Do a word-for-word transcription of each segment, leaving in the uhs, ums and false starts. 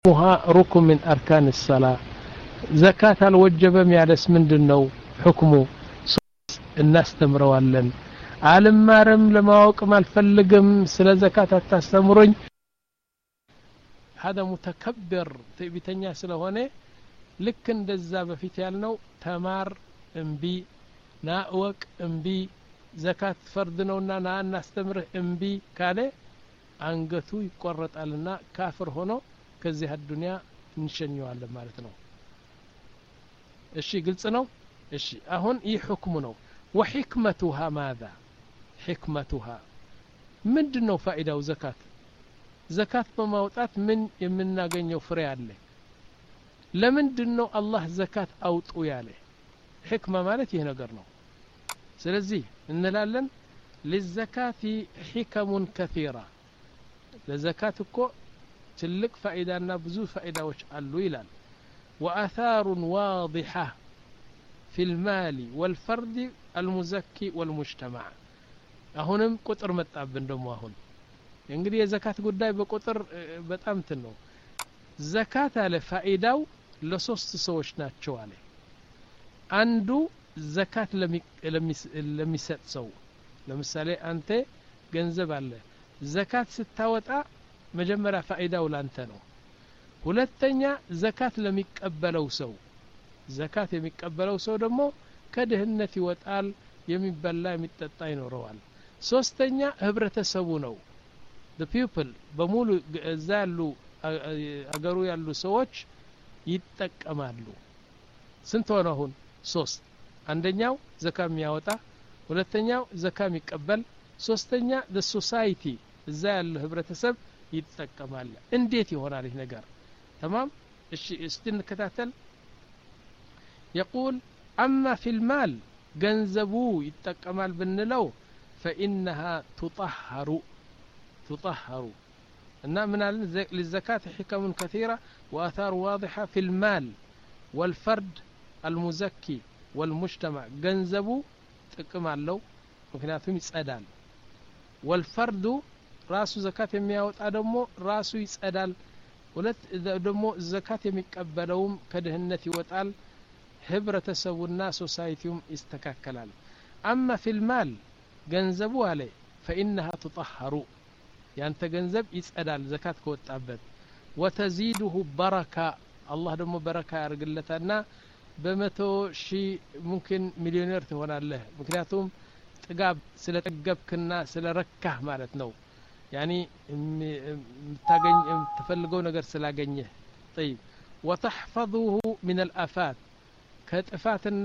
وها ركن من أركان الصلاة زكاة الوجبة ميالس من دنو حكمه الناس تمروالن عالم مارم لما وقم الفلقم سلا زكاة التستمرين هذا متكبر تبيتنيا سلا هونه لكن دزا في تيالنو تمار انبي ناوك انبي زكاة فردنونا نا الناس تمره انبي كاله አንገቱ ይቆረጣልና ካፍር ሆኖ ከዚህ الدنيا እንሸኘዋለን ማለት ነው እሺ ግልጽ ነው እሺ አሁን ይህ ሁክሙ ነው وحكمتها ماذا حكمتها ምንድነው ፋይዳው ዘካት ዘካት በማውጣት ምን የምናገኘው ፍሬ አለ ለምንድነው አላህ ዘካት አውጡ ያለ ህክማ ማለት ይሄ ነገር ነው ስለዚህ እንላለን للزكاة حكم كثيرة لزكاة كو تلك فائدة بزو فائدة وش قالوا يلال وآثار واضحة في المال والفرد المزكي والمجتمع أهونم قطر متعبن دمو أهون ينقل يا زكاة قداي بقطر بتأمتنو زكاة على فائدة لصوص سوش ناتشو عليه عنده زكاة لمي لمي لمي ست سو لمثالي أنت ገንዘብ አለ ዘካት ስታወጣ መጀመሪያ ፋይዳው ላንተ ነው ሁለተኛ ዘካት ለሚቀበለው ሰው ዘካት የሚቀበለው ሰው ደግሞ ከድህነት ይወጣል የሚበላ የሚጠጣ ይኖረዋል ሶስተኛ ህብረተሰቡ ነው the people በሙሉ እዛ ያሉ አገሩ ያሉ ሰዎች ይጠቀማሉ ስንት ሆነ አሁን ሶስት አንደኛው ዘካ የሚያወጣ ሁለተኛው ዘካ የሚቀበል ሶስተኛ the society እዛ ያለ ህብረተሰብ ይጠቀማል እንዴት ይሆናል ይህ ነገር تمام እሺ እስቲ እንከታተል يقول اما في المال ገንዘቡ ይጠቀማል ብንለው فانها تطهر تطهر እና ምን አለ للزكاة حكم كثيرة واثار واضحة في المال والفرد المزكي والمجتمع ገንዘቡ ጥቅም አለው ምክንያቱም ይጸዳል والفرد راسو زكاة የሚያወጣ ደግሞ ራሱ ይጸዳል ሁለት ደግሞ ዘካት የሚቀበለውም ከድህነት ይወጣል ህብረተሰቡና ሶሳይቲውም ይስተካከላል اما في المال ገንዘቡ አለ فانها تطهر ያንተ ገንዘብ ይጸዳል ዘካት ከወጣበት وتزيده بركة الله ደግሞ በረካ ያርግለታልና በመቶ ሺህ ሙምኪን ሚሊዮነር ትሆናለህ ምክንያቱም ጥጋብ ስለተገብክና ስለረካህ ማለት ነው يعني ታገኝ ተፈልገው ነገር ስላገኘህ طيب وتحفظه من الآفات ከጥፋትና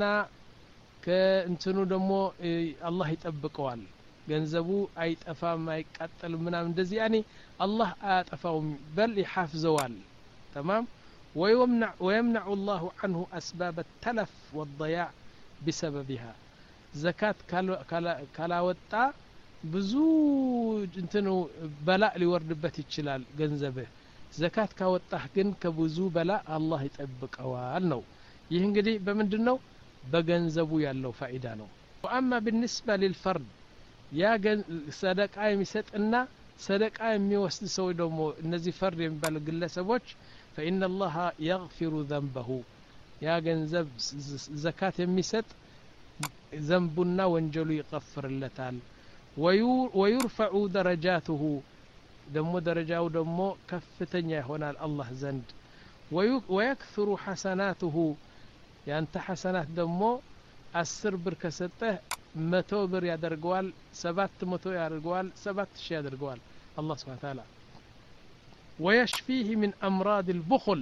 ከእንትኑ ደግሞ አላህ ይጠብቀዋል ገንዘቡ አይጠፋም አይቃጠልም ምናምን እንደዚህ يعني አላህ አያጠፋውም በል ይحافظዋል تمام ويمنع ويمنع الله عنه أسباب التلف والضياع بسببها زكاة كلا وطا ብዙ እንትኑ በላእ ሊወርድበት ይችላል ገንዘብህ ዘካት ካወጣህ ግን ከብዙ በላእ አላህ ይጠብቀዋል ነው ይህ እንግዲህ በመንድነው በገንዘቡ ያለው ፋይዳ ነው وأما بالنسبة للفرد يا صدقة የሚሰጥና صدقة የሚወስድ ሰው ደግሞ እነዚህ ፈርድ የሚባሉ ግለሰቦች فإن الله يغفر ذنبه يا ገንዘብ ዘካት የሚሰጥ ذنبنا ወንጀሉ ይغفርለታል ويرفع درجاته ደሞ درجاው ደሞ ከፍተኛ ይሆናል አላህ ዘንድ ويكثر حسناته ያንተ حسنات ደሞ አስር ብር ከሰጠህ መቶ ብር ያደርገዋል ሰባት መቶ ያደርገዋል ሰባት ሺህ ያደርገዋል አላህ Subhanahu Wa Ta'ala ويشفيه من أمراض البخل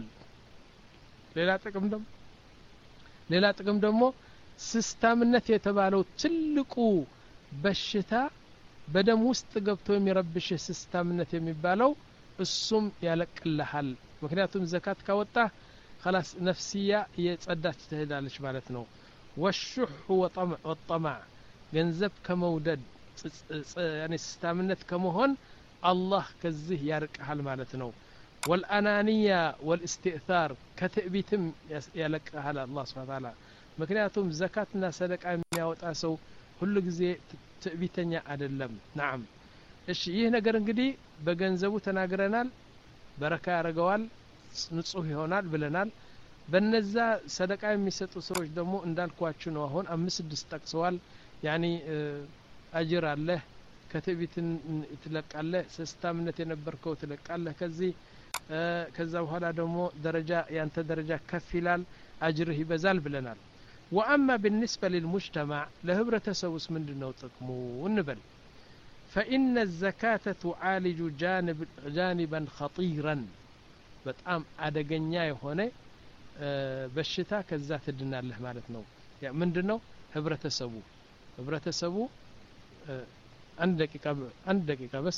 ሌላ ጥቅም ደሞ ሌላ ጥቅም ደሞ ሲስተምነት የተባለው ትልቁ በሽታ በደም ውስጥ ገብቶ የሚረብሽ ሲስተምነት የሚባለው እሱም ያለቅልሃል ምክንያቱም ዘካት ካወጣ خلاص ነፍሲያ የጸዳች ትሄዳለች ማለት ነው والشح وطمع والطمع ገንዘብ ከመውደድ يعني ሲስተምነት ከመሆን الله كزه يرقحل معناتنو والانانيه والاستئثار كتئبيتم يلقحل الله سبحانه وتعالى مكنياتهم زكاتنا صدقه የሚያወጣ ሰው ሁሉ ጊዜ ትዕቢተኛ አይደለም نعم እሺ ይህ ነገር እንግዲህ በገንዘቡ ተናግረናል በረካ ያረጋዋል ንጹህ ይሆናል ብለናል በነዛ ሰደቃ የሚሰጡ ሰዎች ደግሞ እንዳልኳችሁ ነው አሁን አምስት ስድስት ጠቅሰዋል ያኒ አጅር አለ ከትዕቢትን ትለቃለህ ስስታምነት የነበርከው ትለቃለህ ከዚህ ከዛ በኋላ ደግሞ ደረጃ ያንተ ደረጃ ከፍ ይላል አጅርህ ይበዛል ብለናል واما بالنسبه للمجتمع لهبرتسوس ምንድነው ጥቅሙ እንበል فإن الزكاة تعالج جانب جانبا خطيرا በጣም አደገኛ የሆነ በሽታ ከዛ ትድናለህ ማለት ነው ያ ምንድነው ህብረተሰቡ ህብረተሰቡ አንድ ደቂቃ አንድ ደቂቃ بس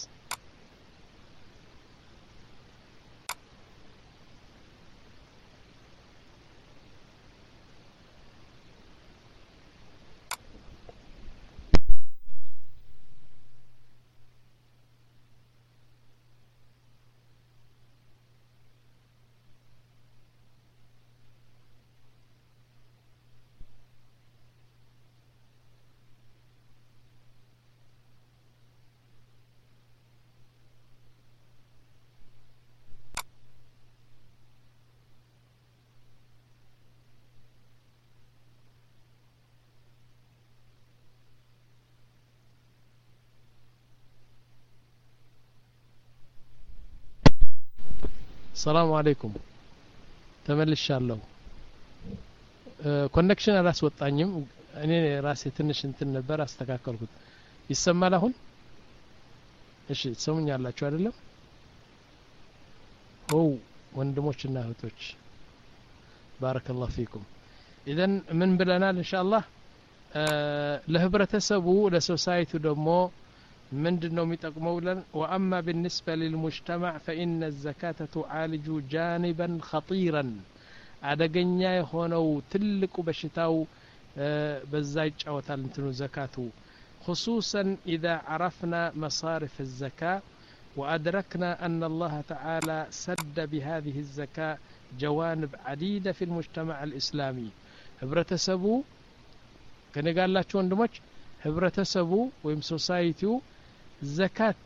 السلام عليكم ተመልሻለሁ ኮኔክሽን አላስወጣኝም እኔ ራሴ ትንሽ እንትን ነበር አስተካከልኩት ይሰማል አሁን እሺ ትሰሙኛላችሁ አይደለም ኦ ወንድሞችና እህቶች ባረከላሁ ፊኩም ኢዘን ምን ብለናል ኢንሻአላህ ለህብረተሰቡ ለሶሳይቲው ደግሞ ምንድነው የሚጠቅመው ብለን واما بالنسبه للمجتمع فان الزكاه تعالج جانبا خطيرا አደገኛ የሆነው ትልቁ በሽታው በዛ ይጫወታል እንትኑ ዘካቱ خصوصا اذا عرفنا مصارف الزكاه وادركنا ان الله تعالى سد بهذه الزكاه جوانب عديده في المجتمع الاسلامي ህብረተሰቡ ከነጋላችሁ ወንድሞች ህብረተሰቡ ወይም ሶሳይቲው ዘካት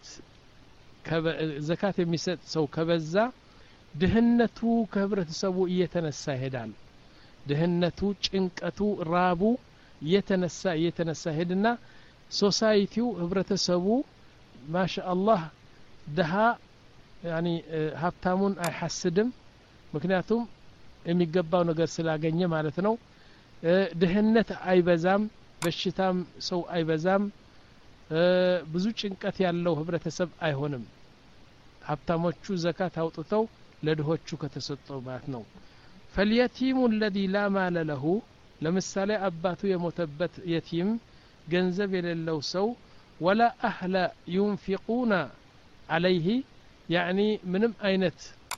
ዘካት የሚሰጥ ሰው ከበዛ ድህነቱ ከህብረተሰቡ እየተነሳ ይሄዳል ድህነቱ ጭንቀቱ ራቡ እየተነሳ እየተነሳ ሄድና ሶሳይቲው ህብረተሰቡ ማሻአላህ ደሃ ያኒ ሀብታሙን አይሐስድም ምክንያቱም የሚገባው ነገር ስላገኘ ማለት ነው ድህነት አይበዛም በሽታም ሰው አይበዛም ብዙ ጭንቀት ያለው ህብረተሰብ አይሆንም ሀብታሞቹ ዘካት አውጥተው ለድሆቹ ከተሰጠው ማለት ነው فاليتيم الذي لا مال له ለምሳሌ አባቱ የሞተበት የቲም ገንዘብ የሌለው ሰው ولا اهل ينفقون عليه يعني ምንም አይነት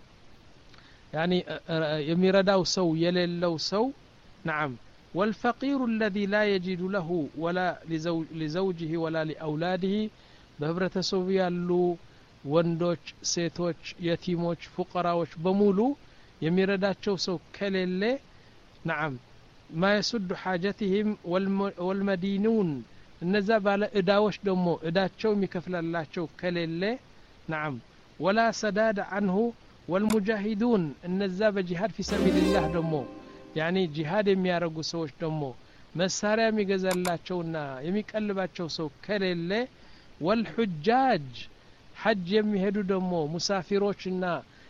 يعني የሚረዳው ሰው የሌለው ሰው نعم والفقير الذي لا يجد له ولا لزوج لزوجه ولا لأولاده بهبرتسو ያሉ ወንዶች ሴቶች የቲሞች ፉቀራዎች በሙሉ የሚረዳቸው ሰው ከሌለ نعم ما يسد حاجتهم والمدينون እነዛ ባለ እዳዎች ደግሞ እዳቸው የሚከፍላላቸው ከሌለ نعم ولا سداد عنه والمجاهدون እነዛ በጂሃድ في سبيل الله ደግሞ يعني ጂሃድ የሚያረጉ ሰዎች ደግሞ መሳሪያ የሚገዛላቸውና የሚቀልባቸው ሰው ከሌለ والحجاج حج የሚሄዱ ደግሞ ሙሳፊሮችና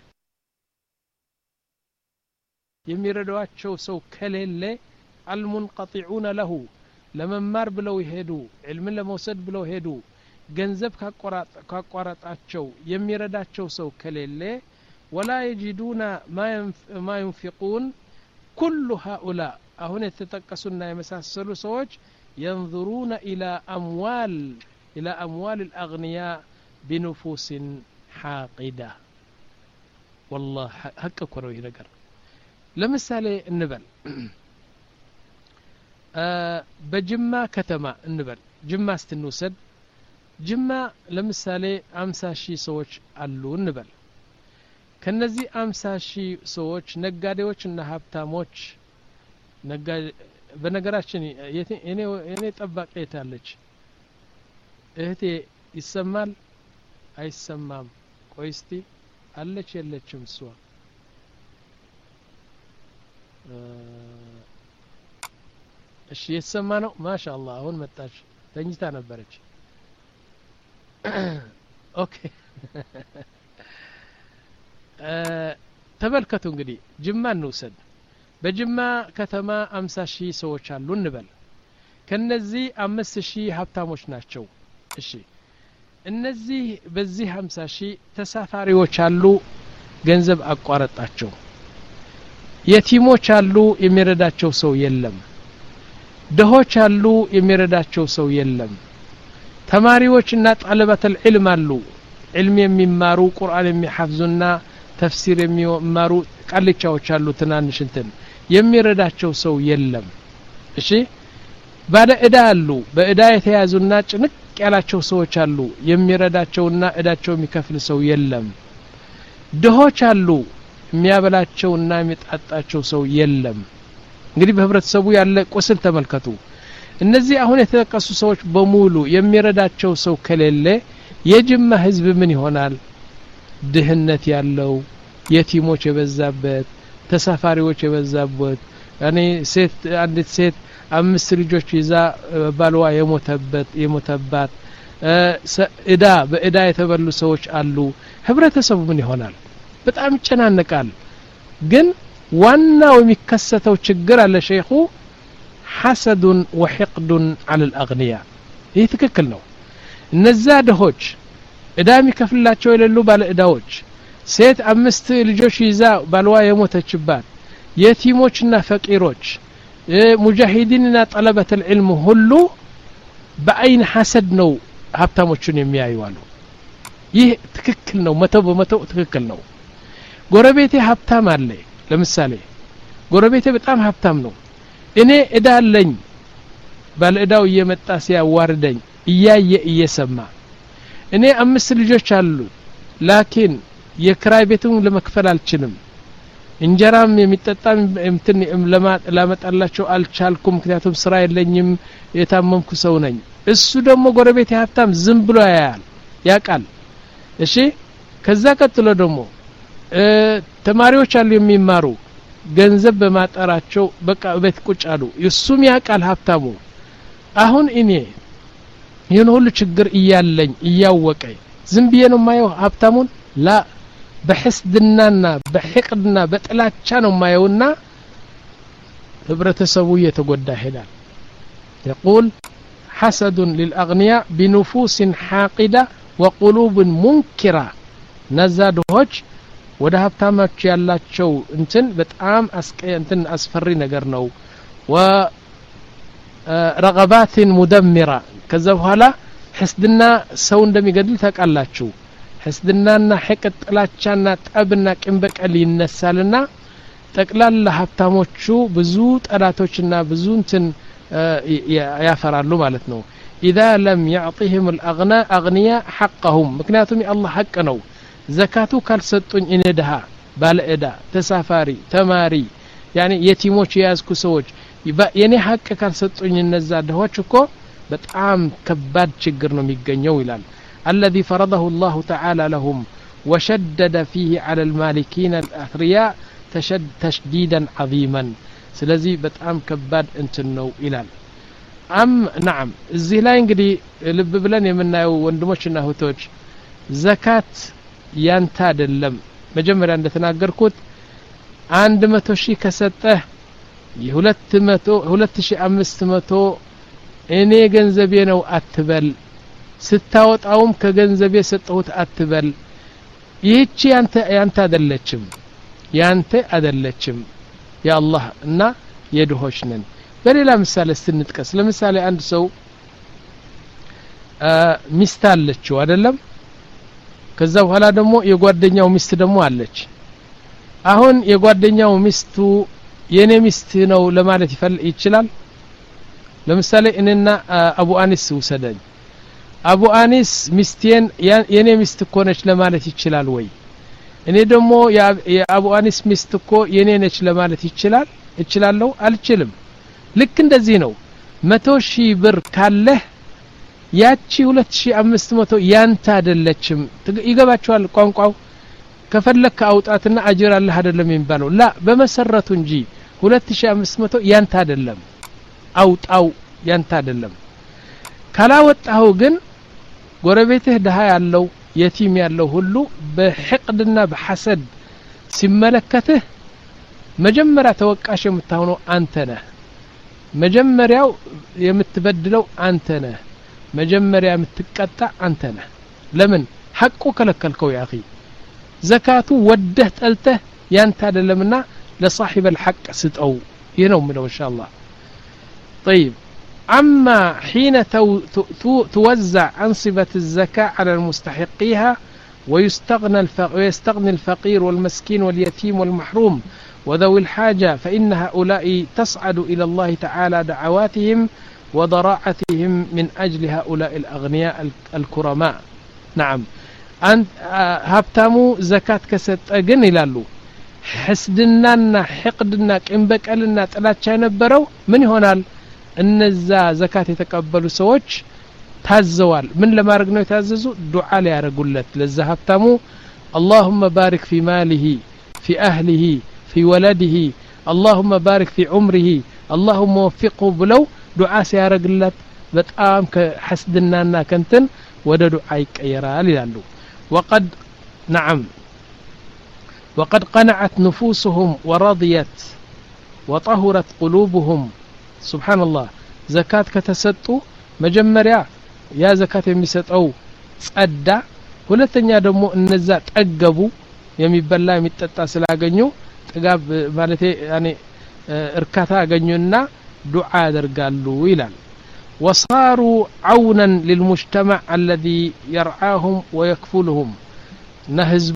የሚረዷቸው ሰው ከሌለ المنقطعون له ለመማር ብለው ይሄዱ ዕልምን ለመውሰድ ብለው ሄዱ ገንዘብ ካቋራጣቸው የሚረዳቸው ሰው ከሌለ ولا يجدون ما ينفقون كل هؤلاء هنا تتقسنا يمساسلو سوج ينظرون الى اموال الى اموال الاغنياء بنفوس حاقده والله حق كروي ነገር ለምሳሌ እንበል በጅማ ከተማ እንበል ጅማ ስትንወሰድ ጅማ ለምሳሌ አምሳ ሺህ ሰዎች አሉ እንበል ከነዚህ አምሳ ሺህ ሰዎች ነጋዴዎችና ሀብታሞች ነጋዴ በነገራችን እኔ እኔ ጠባቂ የታለች እህቴ ይሰማል አይሰማም ቆይስቲ አለች የለችም እሷ እሺ የሰማነው ማሻአላህ አሁን መጣች ተኝታ ነበረች ኦኬ ተበልከቱ እንግዲህ ጅማ እንውሰድ በጅማ ከተማ አምሳ ሺህ ሰዎች አሉ እንበል ከነዚህ አምስት ሺህ ሀብታሞች ናቸው እሺ እነዚህ በዚህ አምሳ ሺህ ተሳፋሪዎች አሉ ገንዘብ አቋረጣቸው የቲሞች አሉ የሚረዳቸው ሰው የለም ደሆች አሉ የሚረዳቸው ሰው የለም ተማሪዎችና ጣለበተል ዒልም አሉ ዒልም የሚማሩ ቁርአን የሚሐፍዙና ተፍሲር የሚማሩ ቃልቻዎች አሉ ትናንሽ እንትን የሚረዳቸው ሰው የለም እሺ ባለ እዳ አሉ በእዳ የተያዙና ጭንቅ ያላቸው ሰዎች አሉ የሚረዳቸውና እዳቸው የሚከፍል ሰው የለም ደሆች አሉ የሚያበላቸውና የሚጣጣቸው ሰው የለም እንግዲህ በህብረተሰቡ ያለ ቁስል ተመልከቱ እነዚህ አሁን የተጠቀሱ ሰዎች በሙሉ የሚረዳቸው ሰው ከሌለ የጅማ ህዝብ ምን ይሆናል ድህነት ያለው የቲሞች የበዛበት ተሳፋሪዎች የበዛበት ያኔ ሴት አንዲት ሴት አምስት ልጆች ይዛ ባልዋ የሞተበት የሞተባት እዳ በእዳ የተበሉ ሰዎች አሉ ህብረተሰቡ ምን ይሆናል በጣም ይጨናነቃል ግን ዋናው የሚከሰተው ችግር አለ ሸይኹ حسد وحقد على الأغنياء ይህ ትክክል ነው እነዛ ደሆች እዳ የሚከፍላቸው የሌሉ ባለ እዳዎች ሴት አምስት ልጆች ይዛ ባልዋ የሞተችባት የቲሞችና ፈቂሮች ሙጃሂዲንና ጠለበት العلم ሁሉ በአይን ሐሰድ ነው ሀብታሞችን የሚያዩዋሉ ይህ ትክክል ነው መቶ በመቶ ትክክል ነው ጎረቤቴ ሀብታም አለ ለምሳሌ ጎረቤቴ በጣም ሀብታም ነው እኔ እዳ አለኝ ባለ እዳው እየመጣ ሲያዋርደኝ እያየ እየሰማ እኔ አምስት ልጆች አሉ ላኪን የክራይ ቤቱን ለመክፈል አልችልም እንጀራም የሚጠጣም እንትን ለማጣላቸው አልቻልኩም ምክንያቱም ስራ የለኝም የታመምኩ ሰው ነኝ እሱ ደግሞ ጎረቤቴ ሀብታም ዝም ብሎ ያያል ያቃል እሺ ከዛ ቀጥሎ ደግሞ ተማሪዎች አሉ የሚማሩ ገንዘብ በማጠራቸው በቃ ቤት ቁጭ አሉ እሱም ያቃል ሀብታሙ አሁን እኔ ይሄን ሁሉ ችግር እያለኝ እያወቀ ዝም ብዬ ነው ማየው ሀብታሙን ላ በሕስድናና በሕቅድና በጥላቻ ነው ማየውና ህብረተሰቡ እየተጎዳ ይሄዳል يقول حسد للأغنياء بنفوس حاقدة وقلوب منكرة نزادهوج ወደ ሀብታማች ያላቸው እንትን በጣም አስቀ እንትን አስፈሪ ነገር ነው ورغبات مدمرة ከዛ በኋላ ሕስድና ሰው እንደሚገድል ተቃላችሁ ሕስድናና ሕቅድ ጥላቻና ጠብና ቅንበቀል ይነሳልና ጠቅላላ ሀብታሞቹ ብዙ ጠላቶችና ብዙ እንትን ያፈራሉ ማለት ነው إذا لم يعطيهم الأغنياء أغنياء حقهم ምክንያቱም የአላህ ሐቅ ነው ዘካቱ ካልሰጡኝ እኔ ደሃ ባለእዳ ተሳፋሪ ተማሪ ያኒ የቲሞች ያዝኩ ሰዎች የኔ ሐቅ ካልሰጡኝ እነዛ ደሆች እኮ በጣም ከባድ ችግር ነው የሚገኘው ይላል الذي فرضه الله تعالى لهم وشدد فيه على المالكين الأثرياء تشد تشديدا عظيما ስለዚህ በጣም ከባድ እንትን ነው ይላል አም نعم እዚህ ላይ እንግዲህ ልብ ብለን የምናየው ወንድሞችና እህቶች ዘካት ያንተ አይደለም መጀመሪያ እንደተናገርኩት አንድ መቶ ሺህ ከሰጠህ የሁለት መቶ ሁለት ሺህ አምስት መቶ እኔ ገንዘቤ ነው አትበል ስታወጣውም ከገንዘቤ ሰጠሁት አትበል ይህቺ ያንተ ያንተ አይደለችም ያንተ አይደለችም ያአላህ እና የድሆች ነን በሌላ ምሳሌ ስንጥቀስ ለምሳሌ አንድ ሰው ሚስት አለችው አይደለም ከዛ በኋላ ደግሞ የጓደኛው ሚስት ደግሞ አለች አሁን የጓደኛው ሚስቱ የኔ ሚስት ነው ለማለት ይችላል ለምሳሌ እኔና አቡ አኒስ ወሰደኝ አቡ አኒስ ሚስቴን የኔ ሚስት እኮ ነች ለማለት ይችላል ወይ እኔ ደግሞ የአቡ አኒስ ሚስት እኮ የኔ ነች ለማለት ይችላል እችላለሁ አልችልም ልክ እንደዚህ ነው መቶ ሺህ ብር ካለህ ያቺ ሁለት ሺህ አምስት መቶ ያንተ አይደለችም ይገባቸዋል ቋንቋው ከፈለክ አውጣትና አጅር አላህ አይደለም የሚባለው ላ በመሰረቱ እንጂ ሁለት ሺህ አምስት መቶ ያንተ አይደለም አውጣው ያንተ አይደለም ካላወጣው ግን ጎረቤትህ ደሃ ያለው የቲም ያለው ሁሉ በሕቅድና በሐሰድ ሲመለከትህ መጀመሪያ ተወቃሽ የምትሆነው አንተ ነህ መጀመሪያው የምትበድለው አንተ ነህ መጀመሪያ የምትቀጣ አንተ ነህ ለምን ሐቁ ከለከልከው ያ اخي ዘካቱ ወደህ ጠልተህ ያንተ አይደለምና ለصاحب الحق ስጠው ይነው ምለው ኢንሻአላህ طيب أما حين توزع أنصبة الزكاة على المستحقيها ويستغنى ويستغني الفقير والمسكين واليتيم والمحروم وذوي الحاجة فإن هؤلاء تصعد إلى الله تعالى دعواتهم وضراعتهم من أجل هؤلاء الأغنياء الكرماء نعم أنت هبتامو زكاة كست أجن إلالو حسدنا حقدنا كإنبك ألنا تلاتشا نبرو من هنا እነዛ ዘካት የተቀበሉ ሰዎች ታዘዋል ምን ለማድረግ ነው የታዘዙ ዱዓ ሊያረጉለት ለዛ ሀብታሙ اللهم بارك في ماله في أهله في ولده اللهم بارك في عمره اللهم وفقه ብለው ዱዓ ሲያረግለት በጣም ከሐስድናና ከንተን ወደ ዱዓ ይቀየራል ይላሉ وقد نعم وقد قنعت نفوسهم ورضيت وطهرت قلوبهم سبحان الله زكاة كتسطو مجمريا يا زكاة የሚሰጠው ጸዳ ሁለተኛ ደግሞ እነዛ ጠገቡ የሚበላ የሚጠጣ ስላገኙ ጥጋብ ማለት ያኔ እርካታ አገኙና ዱዓ ያደርጋሉ ይላል وصاروا عونا للمجتمع الذي يرعاهم ويكفلهم نهز